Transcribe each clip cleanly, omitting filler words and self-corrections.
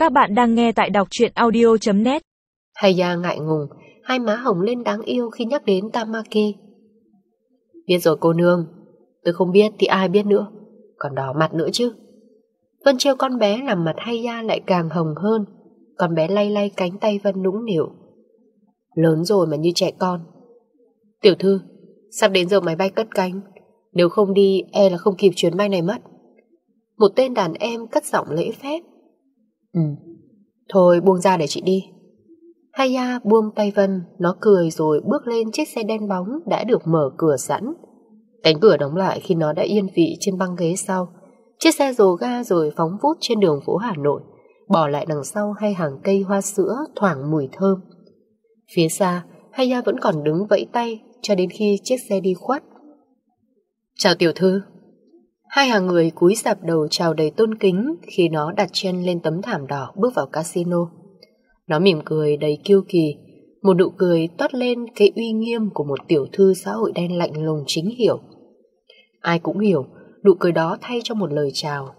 Các bạn đang nghe tại đọc truyện audio.net. Haya ngại ngùng, hai má hồng lên đáng yêu khi nhắc đến Tamaki. Biết rồi cô nương, tôi không biết thì ai biết nữa, còn đỏ mặt nữa chứ. Vân trêu con bé làm mặt Haya lại càng hồng hơn. Con bé lay lay cánh tay Vân nũng nịu. Lớn rồi mà như trẻ con. Tiểu thư, sắp đến giờ máy bay cất cánh, nếu không đi e là không kịp chuyến bay này mất. Một tên đàn em cất giọng lễ phép. Thôi buông ra để chị đi. Haya buông tay Vân, nó cười rồi bước lên chiếc xe đen bóng đã được mở cửa sẵn. Cánh cửa đóng lại khi nó đã yên vị trên băng ghế sau. Chiếc xe rồ ga rồi phóng vút trên đường phố Hà Nội, bỏ lại đằng sau hai hàng cây hoa sữa thoảng mùi thơm. Phía xa, Haya vẫn còn đứng vẫy tay cho đến khi chiếc xe đi khuất. Chào tiểu thư. Hai hàng người cúi rạp đầu chào đầy tôn kính khi nó đặt chân lên tấm thảm đỏ bước vào casino. Nó mỉm cười đầy kiêu kỳ, một nụ cười toát lên cái uy nghiêm của một tiểu thư xã hội đen lạnh lùng chính hiểu. Ai cũng hiểu, nụ cười đó thay cho một lời chào.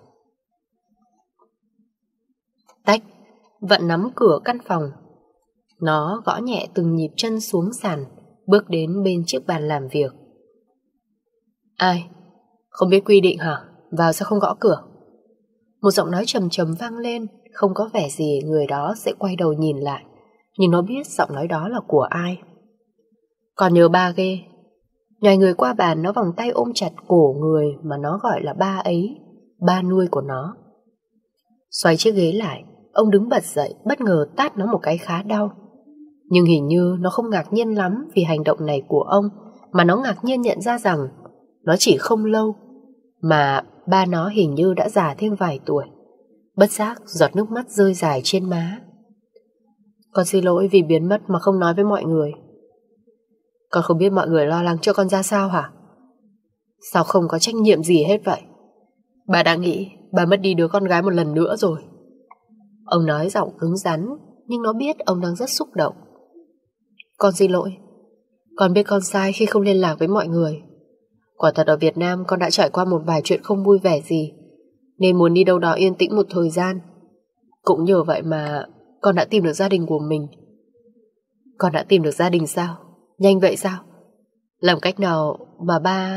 Tách, Vận nắm cửa căn phòng. Nó gõ nhẹ từng nhịp chân xuống sàn, bước đến bên chiếc bàn làm việc. Ai? Không biết quy định hả? Vào sao không gõ cửa? Một giọng nói trầm trầm vang lên, không có vẻ gì người đó sẽ quay đầu nhìn lại, nhưng nó biết giọng nói đó là của ai. Còn nhớ ba ghê. Nhòi người qua bàn, nó vòng tay ôm chặt cổ người mà nó gọi là ba ấy, ba nuôi của nó. Xoay chiếc ghế lại, ông đứng bật dậy, bất ngờ tát nó một cái khá đau. Nhưng hình như nó không ngạc nhiên lắm vì hành động này của ông, mà nó ngạc nhiên nhận ra rằng nó chỉ không lâu mà ba nó hình như đã già thêm vài tuổi. Bất giác giọt nước mắt rơi dài trên má. Con xin lỗi vì biến mất mà không nói với mọi người. Con không biết mọi người lo lắng cho con ra sao hả? Sao không có trách nhiệm gì hết vậy? Bà đã nghĩ bà mất đi đứa con gái một lần nữa rồi. Ông nói giọng cứng rắn, nhưng nó biết ông đang rất xúc động. Con xin lỗi. Con biết con sai khi không liên lạc với mọi người. Quả thật ở Việt Nam con đã trải qua một vài chuyện không vui vẻ gì, nên muốn đi đâu đó yên tĩnh một thời gian. Cũng nhờ vậy mà con đã tìm được gia đình của mình. Con đã tìm được gia đình sao? Nhanh vậy sao? Làm cách nào mà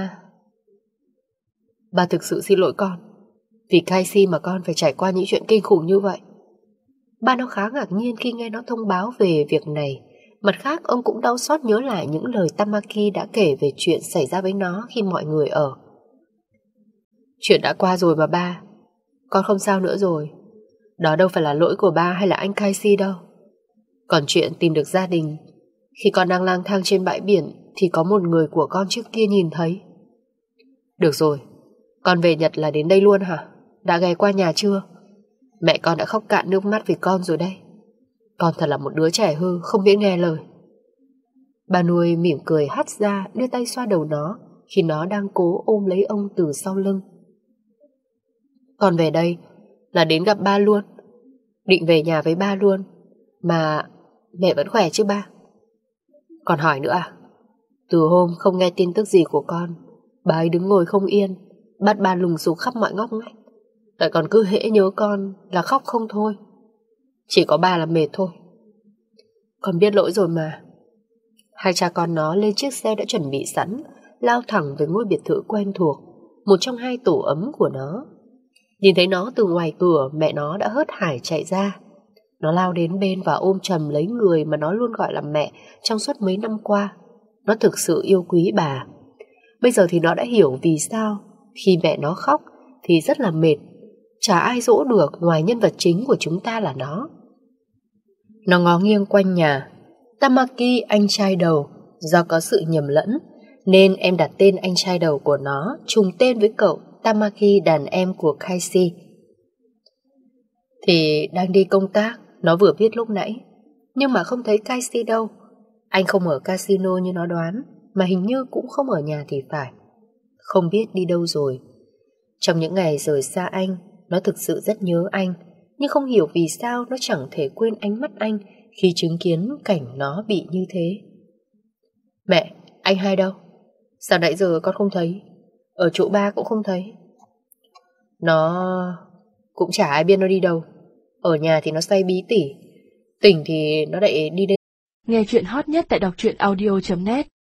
Ba thực sự xin lỗi con, vì Casey mà con phải trải qua những chuyện kinh khủng như vậy. Ba nó khá ngạc nhiên khi nghe nó thông báo về việc này. Mặt khác ông cũng đau xót nhớ lại những lời Tamaki đã kể về chuyện xảy ra với nó khi mọi người ở. Chuyện đã qua rồi mà ba. Con không sao nữa rồi. Đó đâu phải là lỗi của ba hay là anh Casey đâu. Còn chuyện tìm được gia đình, khi con đang lang thang trên bãi biển thì có một người của con trước kia nhìn thấy. Được rồi, con về Nhật là đến đây luôn hả? Đã ghé qua nhà chưa? Mẹ con đã khóc cạn nước mắt vì con rồi đây. Con thật là một đứa trẻ hư, không biết nghe lời. Bà nuôi mỉm cười hắt ra, đưa tay xoa đầu nó khi nó đang cố ôm lấy ông từ sau lưng. Con về đây là đến gặp ba luôn. Định về nhà với ba luôn. Mà mẹ vẫn khỏe chứ ba? Còn hỏi nữa à? Từ hôm không nghe tin tức gì của con, bà ấy đứng ngồi không yên, bắt ba lùng sục khắp mọi ngóc ngách. Lại còn cứ hễ nhớ con là khóc không thôi. Chỉ có ba là mệt thôi. Con biết lỗi rồi mà. Hai cha con nó lên chiếc xe đã chuẩn bị sẵn, lao thẳng về ngôi biệt thự quen thuộc, một trong hai tổ ấm của nó. Nhìn thấy nó từ ngoài cửa, mẹ nó đã hớt hải chạy ra. Nó lao đến bên và ôm chầm lấy người mà nó luôn gọi là mẹ trong suốt mấy năm qua. Nó thực sự yêu quý bà. Bây giờ thì nó đã hiểu vì sao khi mẹ nó khóc thì rất là mệt. Chả ai dỗ được ngoài nhân vật chính của chúng ta là nó. Nó ngó nghiêng quanh nhà. Tamaki, anh trai đầu. Do có sự nhầm lẫn nên em đặt tên anh trai đầu của nó trùng tên với cậu Tamaki, đàn em của Casey. Thì đang đi công tác, nó vừa biết lúc nãy. Nhưng mà không thấy Casey đâu. Anh không ở casino như nó đoán, mà hình như cũng không ở nhà thì phải. Không biết đi đâu rồi. Trong những ngày rời xa anh, nó thực sự rất nhớ anh, nhưng không hiểu vì sao nó chẳng thể quên ánh mắt anh khi chứng kiến cảnh nó bị như thế. Mẹ, anh hai đâu? Sao nãy giờ con không thấy? Ở chỗ ba cũng không thấy. Nó cũng chả ai biết nó đi đâu. Ở nhà thì nó say bí tỉ, tỉnh thì nó lại đi đến. Nghe chuyện hot nhất tại đọc truyện audio.net